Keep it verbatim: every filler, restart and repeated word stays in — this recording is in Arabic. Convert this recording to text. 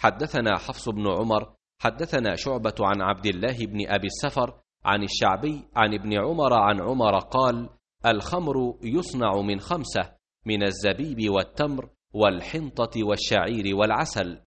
حدثنا حفص بن عمر حدثنا شعبة عن عبد الله بن أبي السفر عن الشعبي عن ابن عمر عن عمر قال: الخمر يصنع من خمسة: من الزبيب والتمر والحنطة والشعير والعسل.